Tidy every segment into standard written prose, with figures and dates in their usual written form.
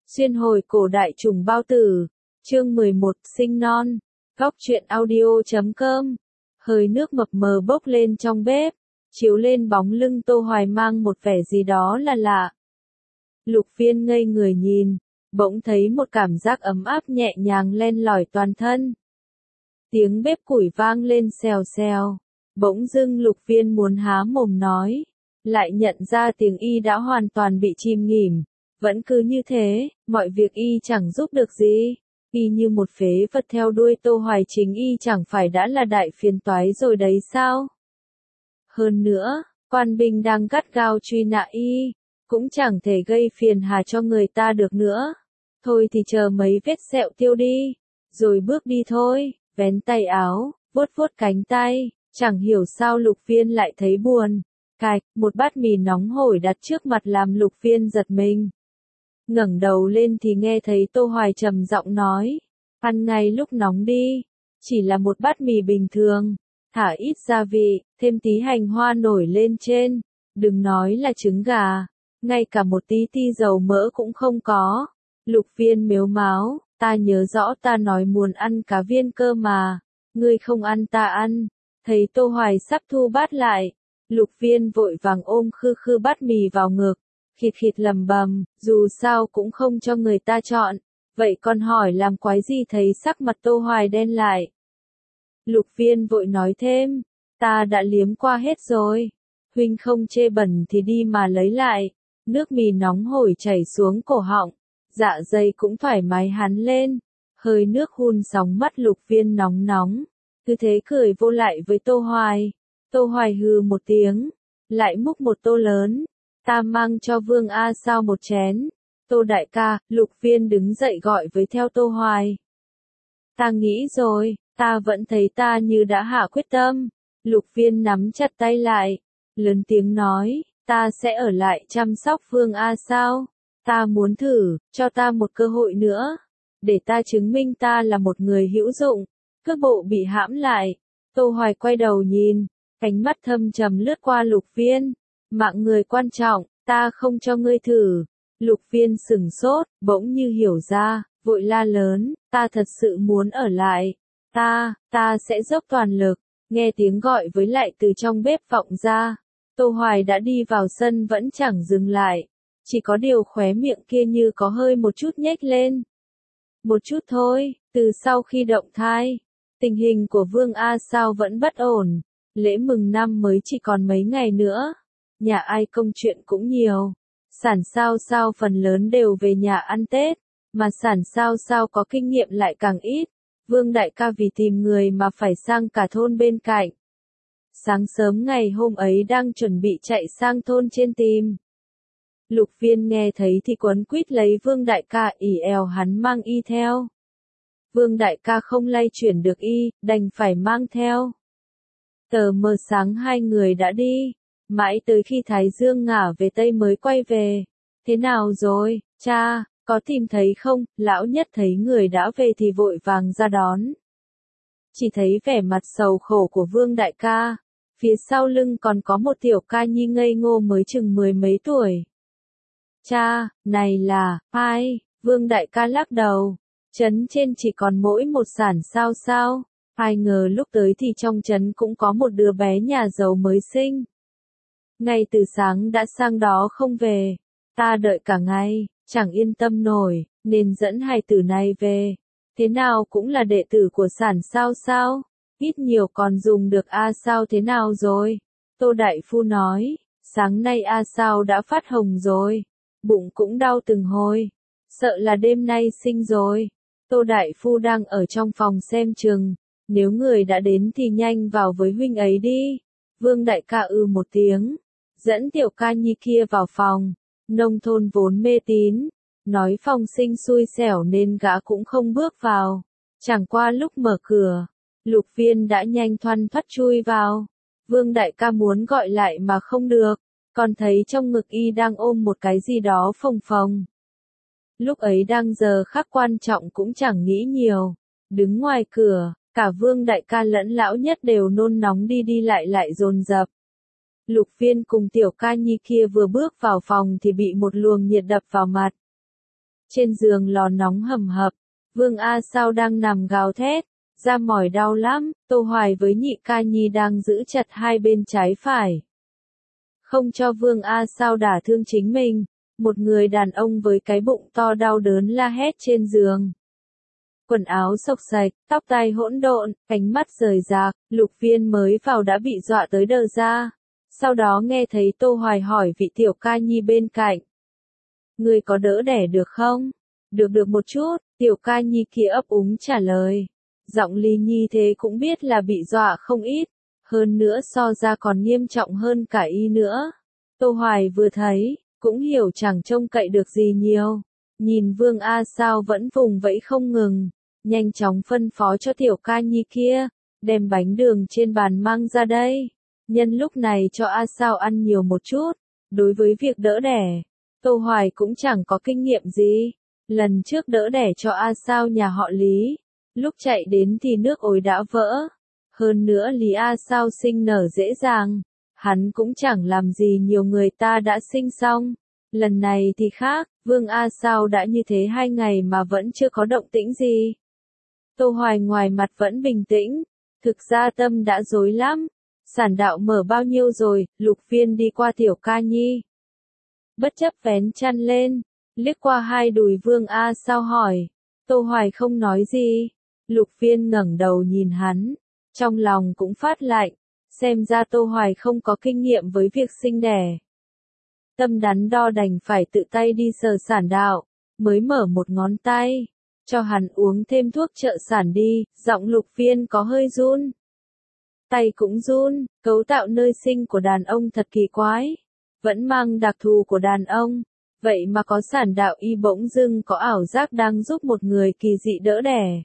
Xuyên hồi cổ đại trùng bao tử. Chương 11, sinh non. Góc truyện audio.com. Hơi nước mập mờ bốc lên trong bếp, chiếu lên bóng lưng Tô Hoài mang một vẻ gì đó là lạ. Lục Viên ngây người nhìn, bỗng thấy một cảm giác ấm áp nhẹ nhàng len lỏi toàn thân. Tiếng bếp củi vang lên xèo xèo, bỗng dưng Lục Viên muốn há mồm nói, lại nhận ra tiếng y đã hoàn toàn bị chìm nghỉm. Vẫn cứ như thế, mọi việc y chẳng giúp được gì. Y như một phế vật theo đuôi Tô Hoài, chính y chẳng phải đã là đại phiền toái rồi đấy sao? Hơn nữa, quan binh đang gắt gao truy nã y, cũng chẳng thể gây phiền hà cho người ta được nữa. Thôi thì chờ mấy vết sẹo tiêu đi, rồi bước đi thôi. Vén tay áo, vuốt vuốt cánh tay, chẳng hiểu sao Lục Viên lại thấy buồn. Cạch, một bát mì nóng hổi đặt trước mặt làm Lục Viên giật mình. Ngẩng đầu lên thì nghe thấy Tô Hoài trầm giọng nói, ăn ngay lúc nóng đi, chỉ là một bát mì bình thường, thả ít gia vị, thêm tí hành hoa nổi lên trên, đừng nói là trứng gà, ngay cả một tí ti dầu mỡ cũng không có. Lục Viên mếu máo, ta nhớ rõ ta nói muốn ăn cá viên cơ mà, ngươi không ăn ta ăn. Thấy Tô Hoài sắp thu bát lại, Lục Viên vội vàng ôm khư khư bát mì vào ngực, khịt khịt lầm bầm, dù sao cũng không cho người ta chọn, vậy còn hỏi làm quái gì? Thấy sắc mặt Tô Hoài đen lại. Lục Viên vội nói thêm, ta đã liếm qua hết rồi, huynh không chê bẩn thì đi mà lấy lại. Nước mì nóng hổi chảy xuống cổ họng, dạ dày cũng thoải mái hắn lên, hơi nước hun sóng mắt Lục Viên nóng nóng, cứ thế cười vô lại với Tô Hoài. Tô Hoài hừ một tiếng, lại múc một tô lớn. Ta mang cho Vương A Sao một chén. Tô đại ca, Lục Viên đứng dậy gọi với theo Tô Hoài. Ta nghĩ rồi, ta vẫn thấy ta như đã hạ quyết tâm. Lục Viên nắm chặt tay lại, lớn tiếng nói, ta sẽ ở lại chăm sóc Vương A Sao. Ta muốn thử, cho ta một cơ hội nữa, để ta chứng minh ta là một người hữu dụng. Cước bộ bị hãm lại, Tô Hoài quay đầu nhìn, ánh mắt thâm trầm lướt qua Lục Viên. Mạng người quan trọng, ta không cho ngươi thử. Lục Viên sửng sốt, bỗng như hiểu ra, vội la lớn, ta thật sự muốn ở lại. Ta sẽ dốc toàn lực. Nghe tiếng gọi với lại từ trong bếp vọng ra. Tô Hoài đã đi vào sân vẫn chẳng dừng lại. Chỉ có điều khóe miệng kia như có hơi một chút nhếch lên. Một chút thôi, từ sau khi động thai, tình hình của Vương A Sao vẫn bất ổn. Lễ mừng năm mới chỉ còn mấy ngày nữa. Nhà ai công chuyện cũng nhiều. Sản sao sao phần lớn đều về nhà ăn Tết, mà sản sao sao có kinh nghiệm lại càng ít. Vương đại ca vì tìm người mà phải sang cả thôn bên cạnh. Sáng sớm ngày hôm ấy đang chuẩn bị chạy sang thôn trên tìm. Lục Viên nghe thấy thì quấn quýt lấy Vương đại ca, ỉ eo hắn mang y theo. Vương đại ca không lay chuyển được y, đành phải mang theo. Tờ mờ sáng hai người đã đi. Mãi tới khi Thái Dương ngả về Tây mới quay về. Thế nào rồi, cha, có tìm thấy không? Lão Nhất thấy người đã về thì vội vàng ra đón. Chỉ thấy vẻ mặt sầu khổ của Vương đại ca. Phía sau lưng còn có một tiểu ca nhi ngây ngô mới chừng mười mấy tuổi. Cha, này là, ai? Vương đại ca lắc đầu. Trấn trên chỉ còn mỗi một sản sao sao. Ai ngờ lúc tới thì trong trấn cũng có một đứa bé nhà giàu mới sinh. Ngay từ sáng đã sang đó không về, ta đợi cả ngày, chẳng yên tâm nổi, nên dẫn hài tử này về. Thế nào cũng là đệ tử của sản sao sao, ít nhiều còn dùng được A Sao thế nào rồi? Tô Đại Phu nói, sáng nay A Sao đã phát hồng rồi, bụng cũng đau từng hồi, sợ là đêm nay sinh rồi. Tô Đại Phu đang ở trong phòng xem chừng, nếu người đã đến thì nhanh vào với huynh ấy đi. Vương đại ca một tiếng. Dẫn tiểu ca nhi kia vào phòng, nông thôn vốn mê tín, nói phòng sinh xui xẻo nên gã cũng không bước vào. Chẳng qua lúc mở cửa, Lục Viên đã nhanh thoăn thoắt chui vào. Vương đại ca muốn gọi lại mà không được, còn thấy trong ngực y đang ôm một cái gì đó phồng phồng. Lúc ấy đang giờ khắc quan trọng cũng chẳng nghĩ nhiều, đứng ngoài cửa, cả Vương đại ca lẫn Lão Nhất đều nôn nóng đi lại dồn dập. Lục Viên cùng tiểu ca nhi kia vừa bước vào phòng thì bị một luồng nhiệt đập vào mặt. Trên giường lò nóng hầm hập, Vương A Sao đang nằm gào thét, da mỏi đau lắm, Tô Hoài với Nhị Ca Nhi đang giữ chặt hai bên trái phải. Không cho Vương A Sao đả thương chính mình, một người đàn ông với cái bụng to đau đớn la hét trên giường. Quần áo xộc xạch, tóc tai hỗn độn, ánh mắt rời rạc, Lục Viên mới vào đã bị dọa tới đờ ra. Sau đó nghe thấy Tô Hoài hỏi vị tiểu ca nhi bên cạnh. Người có đỡ đẻ được không? Được một chút, tiểu ca nhi kia ấp úng trả lời. Giọng Ly Nhi thế cũng biết là bị dọa không ít, hơn nữa so ra còn nghiêm trọng hơn cả y nữa. Tô Hoài vừa thấy, cũng hiểu chẳng trông cậy được gì nhiều. Nhìn Vương A Sao vẫn vùng vẫy không ngừng, nhanh chóng phân phó cho tiểu ca nhi kia, đem bánh đường trên bàn mang ra đây. Nhân lúc này cho A Sao ăn nhiều một chút, đối với việc đỡ đẻ, Tô Hoài cũng chẳng có kinh nghiệm gì. Lần trước đỡ đẻ cho A Sao nhà họ Lý, lúc chạy đến thì nước ối đã vỡ. Hơn nữa Lý A Sao sinh nở dễ dàng, hắn cũng chẳng làm gì nhiều người ta đã sinh xong. Lần này thì khác, Vương A Sao đã như thế 2 ngày mà vẫn chưa có động tĩnh gì. Tô Hoài ngoài mặt vẫn bình tĩnh, thực ra tâm đã rối lắm. Sản đạo mở bao nhiêu rồi? Lục Viên đi qua tiểu ca nhi. Bất chấp vén chăn lên, liếc qua hai đùi Vương A Sao hỏi. Tô Hoài không nói gì. Lục Viên ngẩng đầu nhìn hắn, trong lòng cũng phát lạnh, xem ra Tô Hoài không có kinh nghiệm với việc sinh đẻ. Tâm đắn đo đành phải tự tay đi sờ sản đạo, mới mở một ngón tay, cho hắn uống thêm thuốc trợ sản đi, giọng Lục Viên có hơi run. Tay cũng run, cấu tạo nơi sinh của đàn ông thật kỳ quái, vẫn mang đặc thù của đàn ông, vậy mà có sản đạo y bỗng dưng có ảo giác đang giúp một người kỳ dị đỡ đẻ.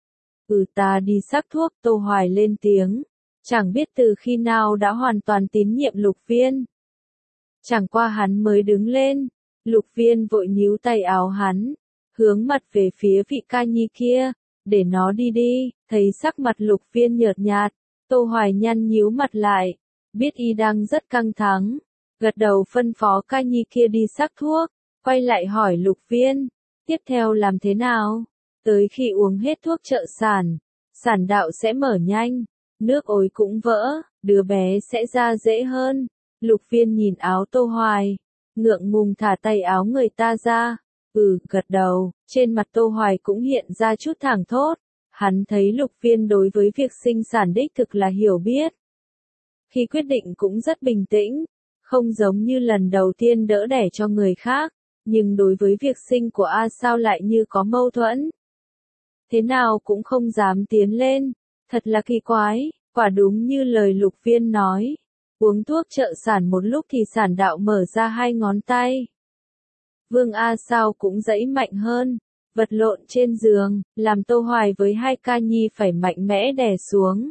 Ta đi sắc thuốc, Tô Hoài lên tiếng, chẳng biết từ khi nào đã hoàn toàn tín nhiệm Lục Viên. Chẳng qua hắn mới đứng lên, Lục Viên vội níu tay áo hắn, hướng mặt về phía vị ca nhi kia, để nó đi đi. Thấy sắc mặt Lục Viên nhợt nhạt, Tô Hoài nhăn nhíu mặt lại, biết y đang rất căng thẳng, gật đầu phân phó ca nhi kia đi sắc thuốc, quay lại hỏi Lục Viên, tiếp theo làm thế nào? Tới khi uống hết thuốc trợ sản, sản đạo sẽ mở nhanh, nước ối cũng vỡ, đứa bé sẽ ra dễ hơn. Lục Viên nhìn áo Tô Hoài, ngượng ngùng thả tay áo người ta ra, gật đầu, trên mặt Tô Hoài cũng hiện ra chút thảng thốt. Hắn thấy Lục Viên đối với việc sinh sản đích thực là hiểu biết. Khi quyết định cũng rất bình tĩnh, không giống như lần đầu tiên đỡ đẻ cho người khác, nhưng đối với việc sinh của A Sao lại như có mâu thuẫn. Thế nào cũng không dám tiến lên, thật là kỳ quái, quả đúng như lời Lục Viên nói. Uống thuốc trợ sản một lúc thì sản đạo mở ra 2 ngón tay. Vương A Sao cũng giãy mạnh hơn, vật lộn trên giường, làm Tô Hoài với 2 ca nhi phải mạnh mẽ đè xuống.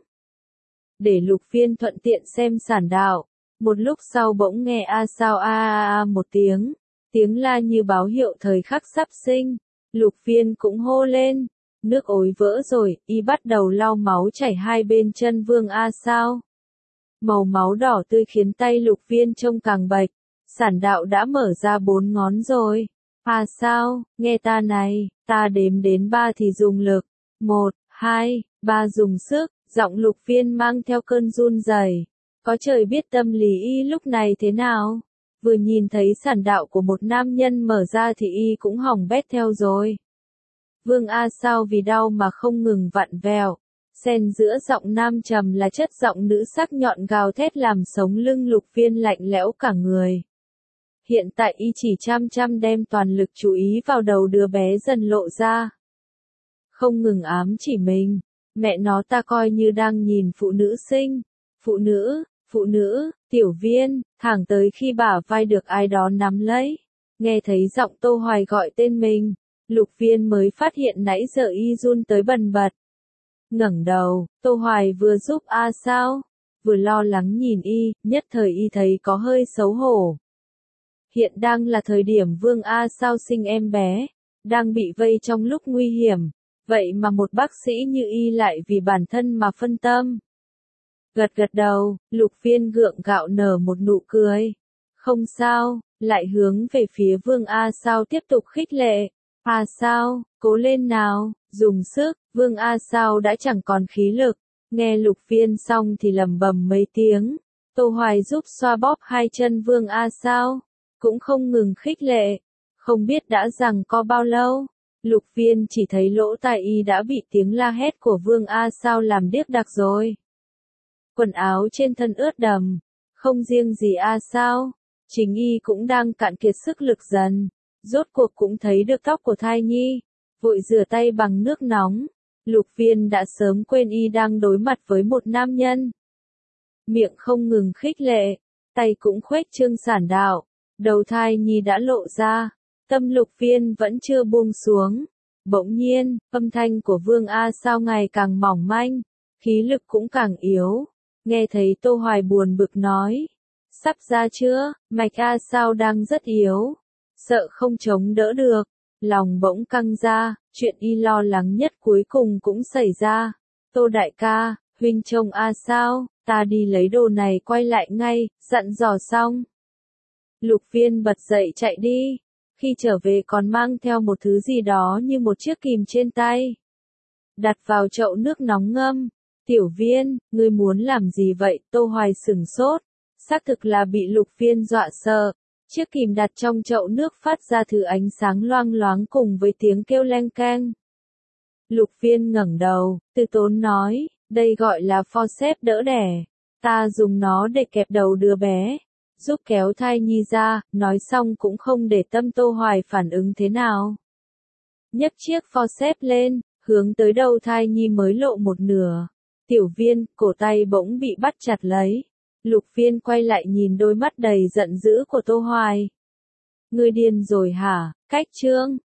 Để Lục Viên thuận tiện xem sản đạo, một lúc sau bỗng nghe A Sao a một tiếng, tiếng la như báo hiệu thời khắc sắp sinh. Lục Viên cũng hô lên, nước ối vỡ rồi, y bắt đầu lau máu chảy hai bên chân Vương A Sao. Màu máu đỏ tươi khiến tay Lục Viên trông càng bệch, sản đạo đã mở ra 4 ngón rồi. A Sao, nghe ta này, ta đếm đến 3 thì dùng lực, 1, 2, 3 dùng sức, giọng Lục Viên mang theo cơn run rẩy. Có trời biết tâm lý y lúc này thế nào, vừa nhìn thấy sản đạo của một nam nhân mở ra thì y cũng hỏng bét theo rồi. Vương A Sao vì đau mà không ngừng vặn vẹo, xen giữa giọng nam trầm là chất giọng nữ sắc nhọn gào thét làm sống lưng Lục Viên lạnh lẽo cả người. Hiện tại y chỉ chăm đem toàn lực chú ý vào đầu đứa bé dần lộ ra. Không ngừng ám chỉ mình, mẹ nó ta coi như đang nhìn phụ nữ sinh, phụ nữ, Tiểu Viên, thẳng tới khi bả vai được ai đó nắm lấy. Nghe thấy giọng Tô Hoài gọi tên mình, Lục Viên mới phát hiện nãy giờ y run tới bần bật. Ngẩng đầu, Tô Hoài vừa giúp A Sao, vừa lo lắng nhìn y, nhất thời y thấy có hơi xấu hổ. Hiện đang là thời điểm Vương A Sao sinh em bé, đang bị vây trong lúc nguy hiểm, vậy mà một bác sĩ như y lại vì bản thân mà phân tâm. Gật đầu, Lục Viên gượng gạo nở một nụ cười. Không sao, lại hướng về phía Vương A Sao tiếp tục khích lệ. A Sao, cố lên nào, dùng sức, Vương A Sao đã chẳng còn khí lực, nghe Lục Viên xong thì lẩm bẩm mấy tiếng. Tô Hoài giúp xoa bóp hai chân Vương A Sao, cũng không ngừng khích lệ, không biết đã giằng co bao lâu. Lục Viên chỉ thấy lỗ tai y đã bị tiếng la hét của Vương A Sao làm điếc đặc rồi. Quần áo trên thân ướt đầm, không riêng gì A Sao, chính y cũng đang cạn kiệt sức lực dần, rốt cuộc cũng thấy được tóc của thai nhi, vội rửa tay bằng nước nóng. Lục Viên đã sớm quên y đang đối mặt với một nam nhân. Miệng không ngừng khích lệ, tay cũng khuếch trương sản đạo, đầu thai nhi đã lộ ra, tâm Lục Viên vẫn chưa buông xuống. Bỗng nhiên, âm thanh của Vương A Sao ngày càng mỏng manh, khí lực cũng càng yếu. Nghe thấy Tô Hoài buồn bực nói, sắp ra chưa, mạch A Sao đang rất yếu, sợ không chống đỡ được, lòng bỗng căng ra, chuyện y lo lắng nhất cuối cùng cũng xảy ra. Tô đại ca, huynh trông A Sao, ta đi lấy đồ này quay lại ngay, dặn dò xong. Lục Viên bật dậy chạy đi, khi trở về còn mang theo một thứ gì đó như một chiếc kìm trên tay. Đặt vào chậu nước nóng ngâm. Tiểu Viên, ngươi muốn làm gì vậy? Tô Hoài sửng sốt, xác thực là bị Lục Viên dọa sợ. Chiếc kìm đặt trong chậu nước phát ra thứ ánh sáng loang loáng cùng với tiếng kêu leng keng. Lục Viên ngẩng đầu, từ tốn nói, đây gọi là forceps đỡ đẻ. Ta dùng nó để kẹp đầu đứa bé, giúp kéo thai nhi ra, nói xong cũng không để tâm Tô Hoài phản ứng thế nào. Nhấc chiếc forceps lên, hướng tới đầu thai nhi mới lộ một nửa. Tiểu Viên, cổ tay bỗng bị bắt chặt lấy. Lục Viên quay lại nhìn đôi mắt đầy giận dữ của Tô Hoài. Ngươi điên rồi hả? Cách chương